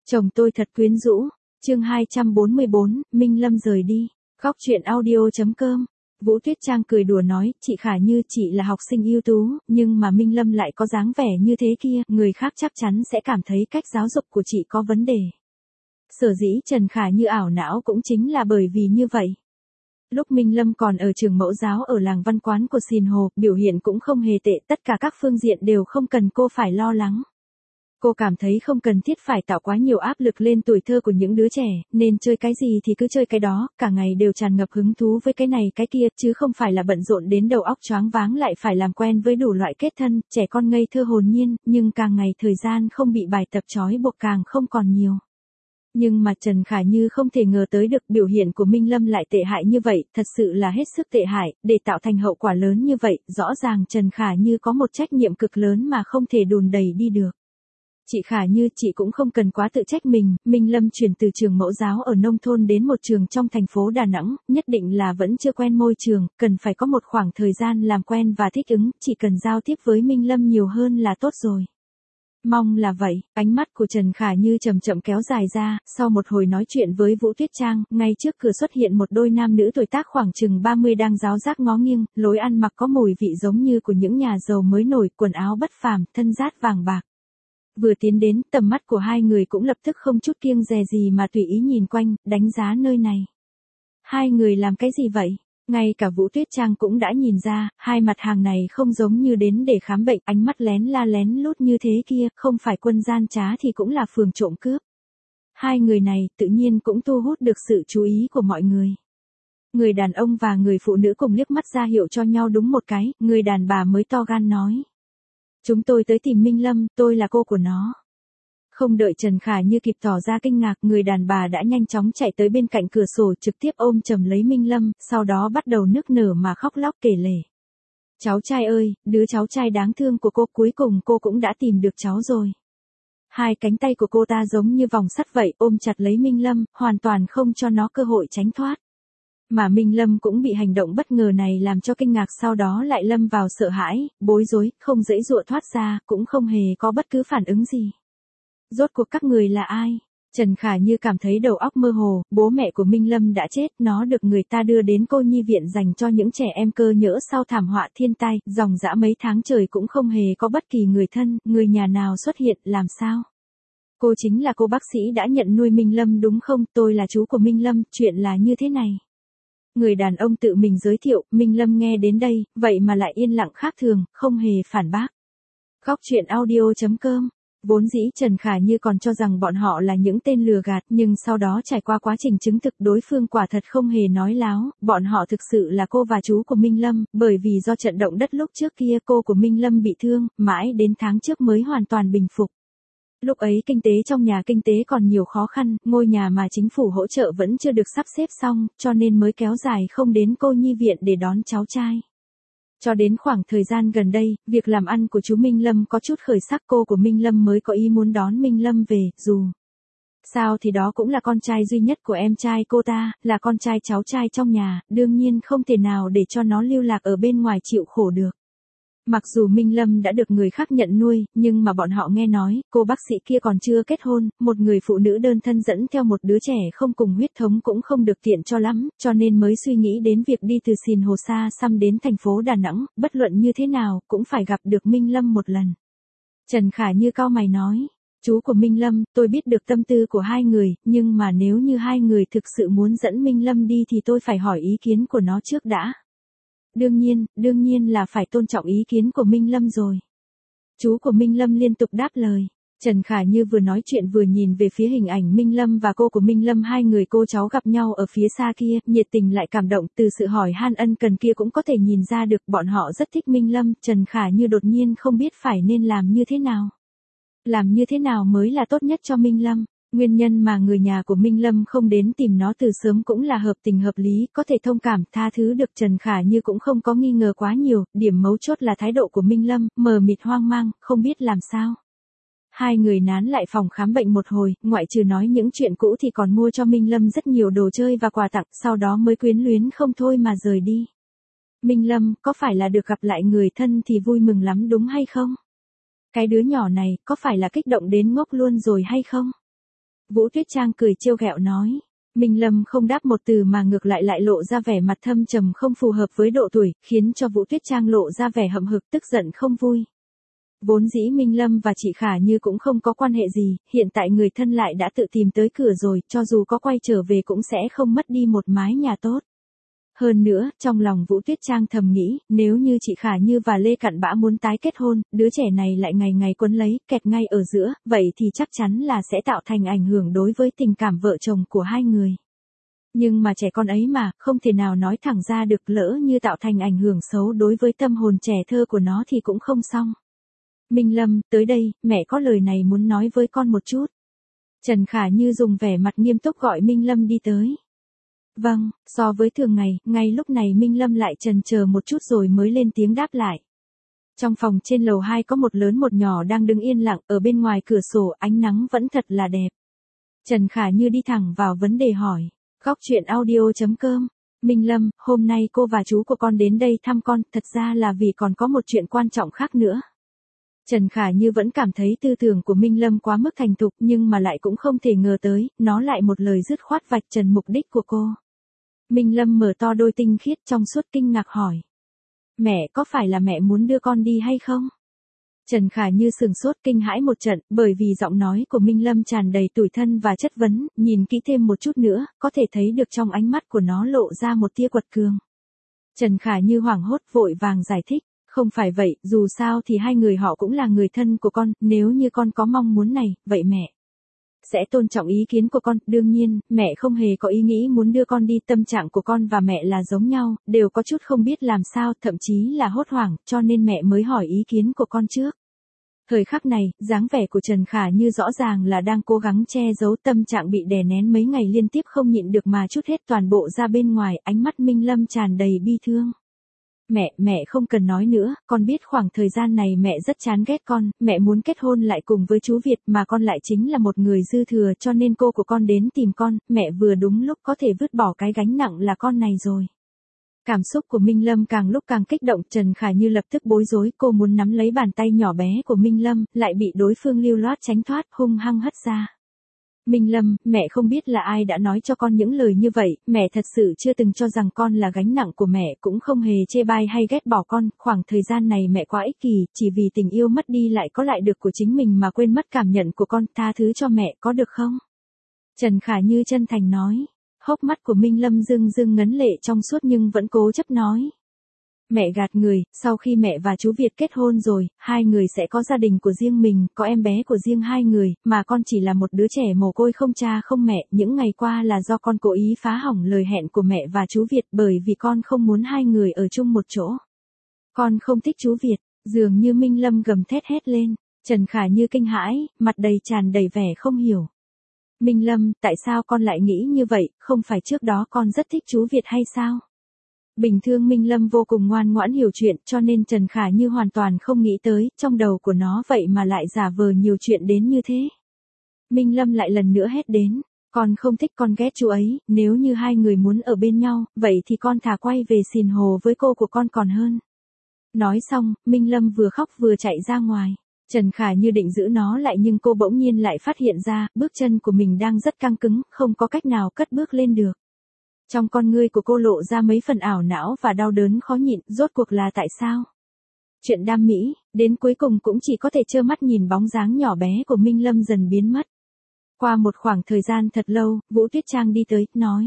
Chồng tôi thật quyến rũ. Chương 244, Minh Lâm rời đi. Góc truyện audio.com. Vũ Tuyết Trang cười đùa nói, chị Khả Như chị là học sinh ưu tú, nhưng mà Minh Lâm lại có dáng vẻ như thế kia, người khác chắc chắn sẽ cảm thấy cách giáo dục của chị có vấn đề. Sở dĩ Trần Khả Như ảo não cũng chính là bởi vì như vậy. Lúc Minh Lâm còn ở trường mẫu giáo ở làng văn quán của Sìn Hồ, biểu hiện cũng không hề tệ, tất cả các phương diện đều không cần cô phải lo lắng. Cô cảm thấy không cần thiết phải tạo quá nhiều áp lực lên tuổi thơ của những đứa trẻ, nên chơi cái gì thì cứ chơi cái đó, cả ngày đều tràn ngập hứng thú với cái này cái kia, chứ không phải là bận rộn đến đầu óc choáng váng lại phải làm quen với đủ loại kết thân, trẻ con ngây thơ hồn nhiên, nhưng càng ngày thời gian không bị bài tập trói buộc càng không còn nhiều. Nhưng mà Trần Khả Như không thể ngờ tới được biểu hiện của Minh Lâm lại tệ hại như vậy, thật sự là hết sức tệ hại, để tạo thành hậu quả lớn như vậy, rõ ràng Trần Khả Như có một trách nhiệm cực lớn mà không thể đùn đẩy đi được. Chị Khả Như, chị cũng không cần quá tự trách mình, Minh Lâm chuyển từ trường mẫu giáo ở nông thôn đến một trường trong thành phố Đà Nẵng, nhất định là vẫn chưa quen môi trường, cần phải có một khoảng thời gian làm quen và thích ứng, chỉ cần giao tiếp với Minh Lâm nhiều hơn là tốt rồi. Mong là vậy, ánh mắt của Trần Khả Như chậm chậm kéo dài ra, sau một hồi nói chuyện với Vũ Tuyết Trang, ngay trước cửa xuất hiện một đôi nam nữ tuổi tác khoảng chừng 30 đang ráo rác ngó nghiêng, lối ăn mặc có mùi vị giống như của những nhà giàu mới nổi, quần áo bất phàm, thân dát vàng bạc. Vừa tiến đến, tầm mắt của hai người cũng lập tức không chút kiêng dè gì mà tùy ý nhìn quanh, đánh giá nơi này. Hai người làm cái gì vậy? Ngay cả Vũ Tuyết Trang cũng đã nhìn ra, hai mặt hàng này không giống như đến để khám bệnh, ánh mắt lén la lén lút như thế kia, không phải quân gian trá thì cũng là phường trộm cướp. Hai người này tự nhiên cũng thu hút được sự chú ý của mọi người. Người đàn ông và người phụ nữ cùng liếc mắt ra hiệu cho nhau đúng một cái, người đàn bà mới to gan nói. Chúng tôi tới tìm Minh Lâm, tôi là cô của nó. Không đợi Trần Khả Như kịp tỏ ra kinh ngạc, người đàn bà đã nhanh chóng chạy tới bên cạnh cửa sổ trực tiếp ôm chầm lấy Minh Lâm, sau đó bắt đầu nức nở mà khóc lóc kể lể. Cháu trai ơi, đứa cháu trai đáng thương của cô, cuối cùng cô cũng đã tìm được cháu rồi. Hai cánh tay của cô ta giống như vòng sắt vậy, ôm chặt lấy Minh Lâm, hoàn toàn không cho nó cơ hội tránh thoát. Mà Minh Lâm cũng bị hành động bất ngờ này làm cho kinh ngạc, sau đó lại lâm vào sợ hãi, bối rối, không giãy giụa thoát ra, cũng không hề có bất cứ phản ứng gì. Rốt cuộc các người là ai? Trần Khả Như cảm thấy đầu óc mơ hồ, bố mẹ của Minh Lâm đã chết, nó được người ta đưa đến cô nhi viện dành cho những trẻ em cơ nhỡ sau thảm họa thiên tai, dòng dã mấy tháng trời cũng không hề có bất kỳ người thân, người nhà nào xuất hiện, làm sao? Cô chính là cô bác sĩ đã nhận nuôi Minh Lâm đúng không? Tôi là chú của Minh Lâm, chuyện là như thế này. Người đàn ông tự mình giới thiệu, Minh Lâm nghe đến đây, vậy mà lại yên lặng khác thường, không hề phản bác. Góc truyện audio.com. Vốn dĩ Trần Khả Như còn cho rằng bọn họ là những tên lừa gạt, nhưng sau đó trải qua quá trình chứng thực đối phương quả thật không hề nói láo, bọn họ thực sự là cô và chú của Minh Lâm, bởi vì do trận động đất lúc trước kia cô của Minh Lâm bị thương, mãi đến tháng trước mới hoàn toàn bình phục. Lúc ấy kinh tế trong nhà kinh tế còn nhiều khó khăn, ngôi nhà mà chính phủ hỗ trợ vẫn chưa được sắp xếp xong, cho nên mới kéo dài không đến cô nhi viện để đón cháu trai. Cho đến khoảng thời gian gần đây, việc làm ăn của chú Minh Lâm có chút khởi sắc, cô của Minh Lâm mới có ý muốn đón Minh Lâm về, dù sao thì đó cũng là con trai duy nhất của em trai cô ta, là con trai cháu trai trong nhà, đương nhiên không thể nào để cho nó lưu lạc ở bên ngoài chịu khổ được. Mặc dù Minh Lâm đã được người khác nhận nuôi, nhưng mà bọn họ nghe nói, cô bác sĩ kia còn chưa kết hôn, một người phụ nữ đơn thân dẫn theo một đứa trẻ không cùng huyết thống cũng không được tiện cho lắm, cho nên mới suy nghĩ đến việc đi từ Sìn Hồ xa xăm đến thành phố Đà Nẵng, bất luận như thế nào, cũng phải gặp được Minh Lâm một lần. Trần Khả Như cau mày nói, chú của Minh Lâm, tôi biết được tâm tư của hai người, nhưng mà nếu như hai người thực sự muốn dẫn Minh Lâm đi thì tôi phải hỏi ý kiến của nó trước đã. Đương nhiên là phải tôn trọng ý kiến của Minh Lâm rồi. Chú của Minh Lâm liên tục đáp lời. Trần Khả Như vừa nói chuyện vừa nhìn về phía hình ảnh Minh Lâm và cô của Minh Lâm, hai người cô cháu gặp nhau ở phía xa kia, nhiệt tình lại cảm động, từ sự hỏi han ân cần kia cũng có thể nhìn ra được bọn họ rất thích Minh Lâm. Trần Khả Như đột nhiên không biết phải nên làm như thế nào. Làm như thế nào mới là tốt nhất cho Minh Lâm. Nguyên nhân mà người nhà của Minh Lâm không đến tìm nó từ sớm cũng là hợp tình hợp lý, có thể thông cảm, tha thứ được. Trần Khả Như cũng không có nghi ngờ quá nhiều, điểm mấu chốt là thái độ của Minh Lâm, mờ mịt hoang mang, không biết làm sao. Hai người nán lại phòng khám bệnh một hồi, ngoại trừ nói những chuyện cũ thì còn mua cho Minh Lâm rất nhiều đồ chơi và quà tặng, sau đó mới quyến luyến không thôi mà rời đi. Minh Lâm, có phải là được gặp lại người thân thì vui mừng lắm đúng hay không? Cái đứa nhỏ này, có phải là kích động đến ngốc luôn rồi hay không? Vũ Tuyết Trang cười trêu ghẹo nói. Minh Lâm không đáp một từ mà ngược lại lộ ra vẻ mặt thâm trầm không phù hợp với độ tuổi, khiến cho Vũ Tuyết Trang lộ ra vẻ hậm hực tức giận không vui. Vốn dĩ Minh Lâm và chị Khả Như cũng không có quan hệ gì, hiện tại người thân lại đã tự tìm tới cửa rồi, cho dù có quay trở về cũng sẽ không mất đi một mái nhà tốt. Hơn nữa, trong lòng Vũ Tuyết Trang thầm nghĩ, nếu như chị Khả Như và Lê Cặn Bã muốn tái kết hôn, đứa trẻ này lại ngày ngày quấn lấy, kẹt ngay ở giữa, vậy thì chắc chắn là sẽ tạo thành ảnh hưởng đối với tình cảm vợ chồng của hai người. Nhưng mà trẻ con ấy mà, không thể nào nói thẳng ra được, lỡ như tạo thành ảnh hưởng xấu đối với tâm hồn trẻ thơ của nó thì cũng không xong. Minh Lâm, tới đây, mẹ có lời này muốn nói với con một chút. Trần Khả Như dùng vẻ mặt nghiêm túc gọi Minh Lâm đi tới. Vâng, so với thường ngày, ngay lúc này Minh Lâm lại chần chờ một chút rồi mới lên tiếng đáp lại. Trong phòng trên lầu 2 có một lớn một nhỏ đang đứng yên lặng, ở bên ngoài cửa sổ ánh nắng vẫn thật là đẹp. Trần Khả Như đi thẳng vào vấn đề hỏi. Góc truyện audio.com. Minh Lâm, hôm nay cô và chú của con đến đây thăm con, thật ra là vì còn có một chuyện quan trọng khác nữa. Trần Khả Như vẫn cảm thấy tư tưởng của Minh Lâm quá mức thành thục nhưng mà lại cũng không thể ngờ tới, nó lại một lời dứt khoát vạch trần mục đích của cô. Minh Lâm mở to đôi tinh khiết trong suốt kinh ngạc hỏi. Mẹ, có phải là mẹ muốn đưa con đi hay không? Trần Khả Như sửng sốt kinh hãi một trận, bởi vì giọng nói của Minh Lâm tràn đầy tủi thân và chất vấn, nhìn kỹ thêm một chút nữa, có thể thấy được trong ánh mắt của nó lộ ra một tia quật cường. Trần Khả Như hoảng hốt vội vàng giải thích, không phải vậy, dù sao thì hai người họ cũng là người thân của con, nếu như con có mong muốn này, vậy mẹ sẽ tôn trọng ý kiến của con, đương nhiên, mẹ không hề có ý nghĩ muốn đưa con đi, tâm trạng của con và mẹ là giống nhau, đều có chút không biết làm sao, thậm chí là hốt hoảng, cho nên mẹ mới hỏi ý kiến của con trước. Thời khắc này, dáng vẻ của Trần Khả Như rõ ràng là đang cố gắng che giấu tâm trạng bị đè nén mấy ngày liên tiếp không nhịn được mà trút hết toàn bộ ra bên ngoài, ánh mắt Minh Lâm tràn đầy bi thương. Mẹ không cần nói nữa, con biết khoảng thời gian này mẹ rất chán ghét con, mẹ muốn kết hôn lại cùng với chú Việt mà con lại chính là một người dư thừa cho nên cô của con đến tìm con, mẹ vừa đúng lúc có thể vứt bỏ cái gánh nặng là con này rồi. Cảm xúc của Minh Lâm càng lúc càng kích động, Trần Khả Như lập tức bối rối, cô muốn nắm lấy bàn tay nhỏ bé của Minh Lâm, lại bị đối phương lưu loát tránh thoát, hung hăng hất ra. Minh Lâm, mẹ không biết là ai đã nói cho con những lời như vậy, mẹ thật sự chưa từng cho rằng con là gánh nặng của mẹ, cũng không hề chê bai hay ghét bỏ con, khoảng thời gian này mẹ quá ích kỷ, chỉ vì tình yêu mất đi lại có lại được của chính mình mà quên mất cảm nhận của con, tha thứ cho mẹ, có được không? Trần Khả Như chân thành nói, hốc mắt của Minh Lâm rưng rưng ngấn lệ trong suốt nhưng vẫn cố chấp nói. Mẹ gạt người, sau khi mẹ và chú Việt kết hôn rồi, hai người sẽ có gia đình của riêng mình, có em bé của riêng hai người, mà con chỉ là một đứa trẻ mồ côi không cha không mẹ, những ngày qua là do con cố ý phá hỏng lời hẹn của mẹ và chú Việt bởi vì con không muốn hai người ở chung một chỗ. Con không thích chú Việt, dường như Minh Lâm gầm thét hét lên, Trần Khả Như kinh hãi, mặt đầy tràn đầy vẻ không hiểu. Minh Lâm, tại sao con lại nghĩ như vậy, không phải trước đó con rất thích chú Việt hay sao? Bình thường Minh Lâm vô cùng ngoan ngoãn hiểu chuyện cho nên Trần Khả Như hoàn toàn không nghĩ tới, trong đầu của nó vậy mà lại giả vờ nhiều chuyện đến như thế. Minh Lâm lại lần nữa hét đến, con không thích con ghét chú ấy, nếu như hai người muốn ở bên nhau, vậy thì con thà quay về Sìn Hồ với cô của con còn hơn. Nói xong, Minh Lâm vừa khóc vừa chạy ra ngoài. Trần Khả Như định giữ nó lại nhưng cô bỗng nhiên lại phát hiện ra, bước chân của mình đang rất căng cứng, không có cách nào cất bước lên được. Trong con ngươi của cô lộ ra mấy phần ảo não và đau đớn khó nhịn, rốt cuộc là tại sao? Chuyện đam mỹ, đến cuối cùng cũng chỉ có thể trơ mắt nhìn bóng dáng nhỏ bé của Minh Lâm dần biến mất. Qua một khoảng thời gian thật lâu, Vũ Tuyết Trang đi tới, nói.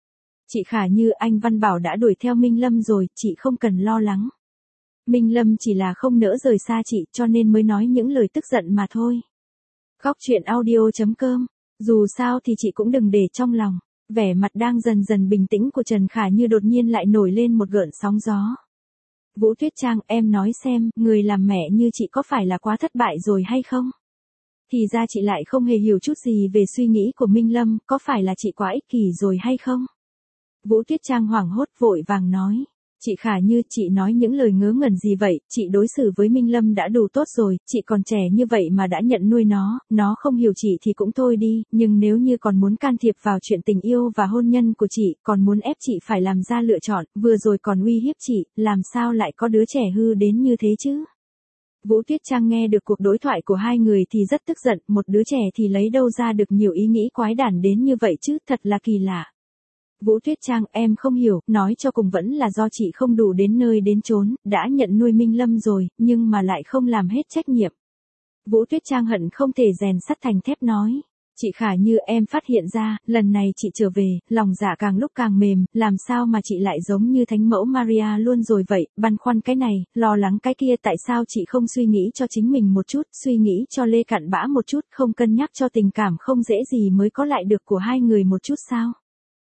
Chị Khả Như, anh Văn Bảo đã đuổi theo Minh Lâm rồi, chị không cần lo lắng. Minh Lâm chỉ là không nỡ rời xa chị cho nên mới nói những lời tức giận mà thôi. Góc truyện audio.com. Dù sao thì chị cũng đừng để trong lòng. Vẻ mặt đang dần dần bình tĩnh của Trần Khả Như đột nhiên lại nổi lên một gợn sóng gió. Vũ Tuyết Trang, em nói xem, người làm mẹ như chị có phải là quá thất bại rồi hay không? Thì ra chị lại không hề hiểu chút gì về suy nghĩ của Minh Lâm, có phải là chị quá ích kỷ rồi hay không? Vũ Tuyết Trang hoảng hốt vội vàng nói. Chị Khả Như, chị nói những lời ngớ ngẩn gì vậy, chị đối xử với Minh Lâm đã đủ tốt rồi, chị còn trẻ như vậy mà đã nhận nuôi nó không hiểu chị thì cũng thôi đi, nhưng nếu như còn muốn can thiệp vào chuyện tình yêu và hôn nhân của chị, còn muốn ép chị phải làm ra lựa chọn, vừa rồi còn uy hiếp chị, làm sao lại có đứa trẻ hư đến như thế chứ? Vũ Tuyết Trang nghe được cuộc đối thoại của hai người thì rất tức giận, một đứa trẻ thì lấy đâu ra được nhiều ý nghĩ quái đản đến như vậy chứ, thật là kỳ lạ. Vũ Tuyết Trang, em không hiểu, nói cho cùng vẫn là do chị không đủ đến nơi đến chốn, đã nhận nuôi Minh Lâm rồi, nhưng mà lại không làm hết trách nhiệm. Vũ Tuyết Trang hận không thể rèn sắt thành thép nói. Chị Khả Như, em phát hiện ra, lần này chị trở về, lòng dạ càng lúc càng mềm, làm sao mà chị lại giống như thánh mẫu Maria luôn rồi vậy, băn khoăn cái này, lo lắng cái kia, tại sao chị không suy nghĩ cho chính mình một chút, suy nghĩ cho Lê Cặn Bã một chút, không cân nhắc cho tình cảm không dễ gì mới có lại được của hai người một chút sao?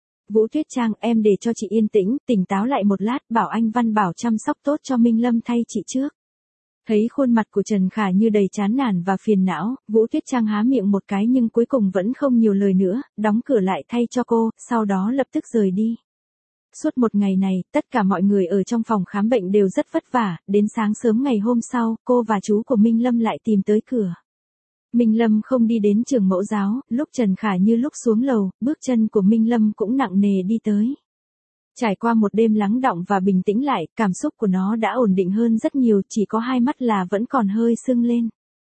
Vũ Tuyết Trang, em để cho chị yên tĩnh, tỉnh táo lại một lát, bảo anh Văn Bảo chăm sóc tốt cho Minh Lâm thay chị trước. Thấy khuôn mặt của Trần Khả Như đầy chán nản và phiền não, Vũ Tuyết Trang há miệng một cái nhưng cuối cùng vẫn không nhiều lời nữa, đóng cửa lại thay cho cô, sau đó lập tức rời đi. Suốt một ngày này, tất cả mọi người ở trong phòng khám bệnh đều rất vất vả, đến sáng sớm ngày hôm sau, cô và chú của Minh Lâm lại tìm tới cửa. Minh Lâm không đi đến trường mẫu giáo, lúc Trần Khả Như lúc xuống lầu, bước chân của Minh Lâm cũng nặng nề đi tới. Trải qua một đêm lắng đọng và bình tĩnh lại, cảm xúc của nó đã ổn định hơn rất nhiều, chỉ có hai mắt là vẫn còn hơi sưng lên.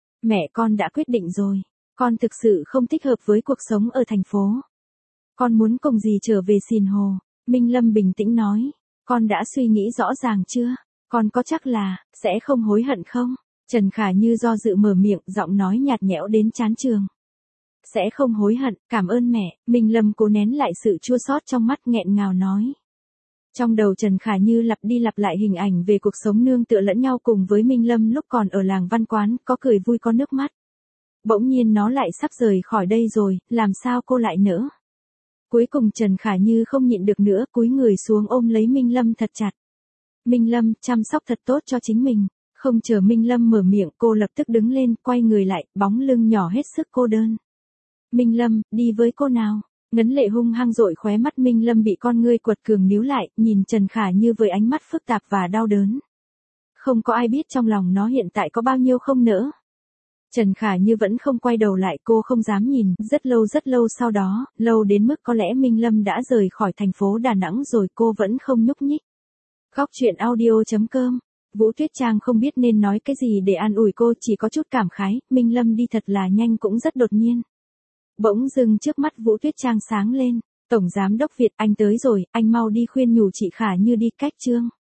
Mẹ con đã quyết định rồi, con thực sự không thích hợp với cuộc sống ở thành phố. Con muốn cùng dì trở về Sìn Hồ, Minh Lâm bình tĩnh nói. Con đã suy nghĩ rõ ràng chưa? Con có chắc là, sẽ không hối hận không? Trần Khả Như do dự mở miệng, giọng nói nhạt nhẽo đến chán trường. Sẽ không hối hận, cảm ơn mẹ, Minh Lâm cố nén lại sự chua xót trong mắt nghẹn ngào nói. Trong đầu Trần Khả Như lặp đi lặp lại hình ảnh về cuộc sống nương tựa lẫn nhau cùng với Minh Lâm lúc còn ở làng văn quán, có cười vui có nước mắt. Bỗng nhiên nó lại sắp rời khỏi đây rồi, làm sao cô lại nỡ? Cuối cùng Trần Khả Như không nhịn được nữa, cúi người xuống ôm lấy Minh Lâm thật chặt. Minh Lâm, chăm sóc thật tốt cho chính mình. Không chờ Minh Lâm mở miệng, cô lập tức đứng lên, quay người lại, bóng lưng nhỏ hết sức cô đơn. Minh Lâm, đi với cô nào. Ngấn lệ hung hăng dội khóe mắt Minh Lâm bị con ngươi quật cường níu lại, nhìn Trần Khả Như với ánh mắt phức tạp và đau đớn. Không có ai biết trong lòng nó hiện tại có bao nhiêu không nỡ. Trần Khả Như vẫn không quay đầu lại, cô không dám nhìn, rất lâu sau đó, lâu đến mức có lẽ Minh Lâm đã rời khỏi thành phố Đà Nẵng rồi cô vẫn không nhúc nhích. Góc truyện audio.com. Vũ Tuyết Trang không biết nên nói cái gì để an ủi cô, chỉ có chút cảm khái, Minh Lâm đi thật là nhanh cũng rất đột nhiên. Bỗng dưng trước mắt Vũ Tuyết Trang sáng lên, Tổng Giám đốc Việt, anh tới rồi, anh mau đi khuyên nhủ chị Khả Như đi, cách chương.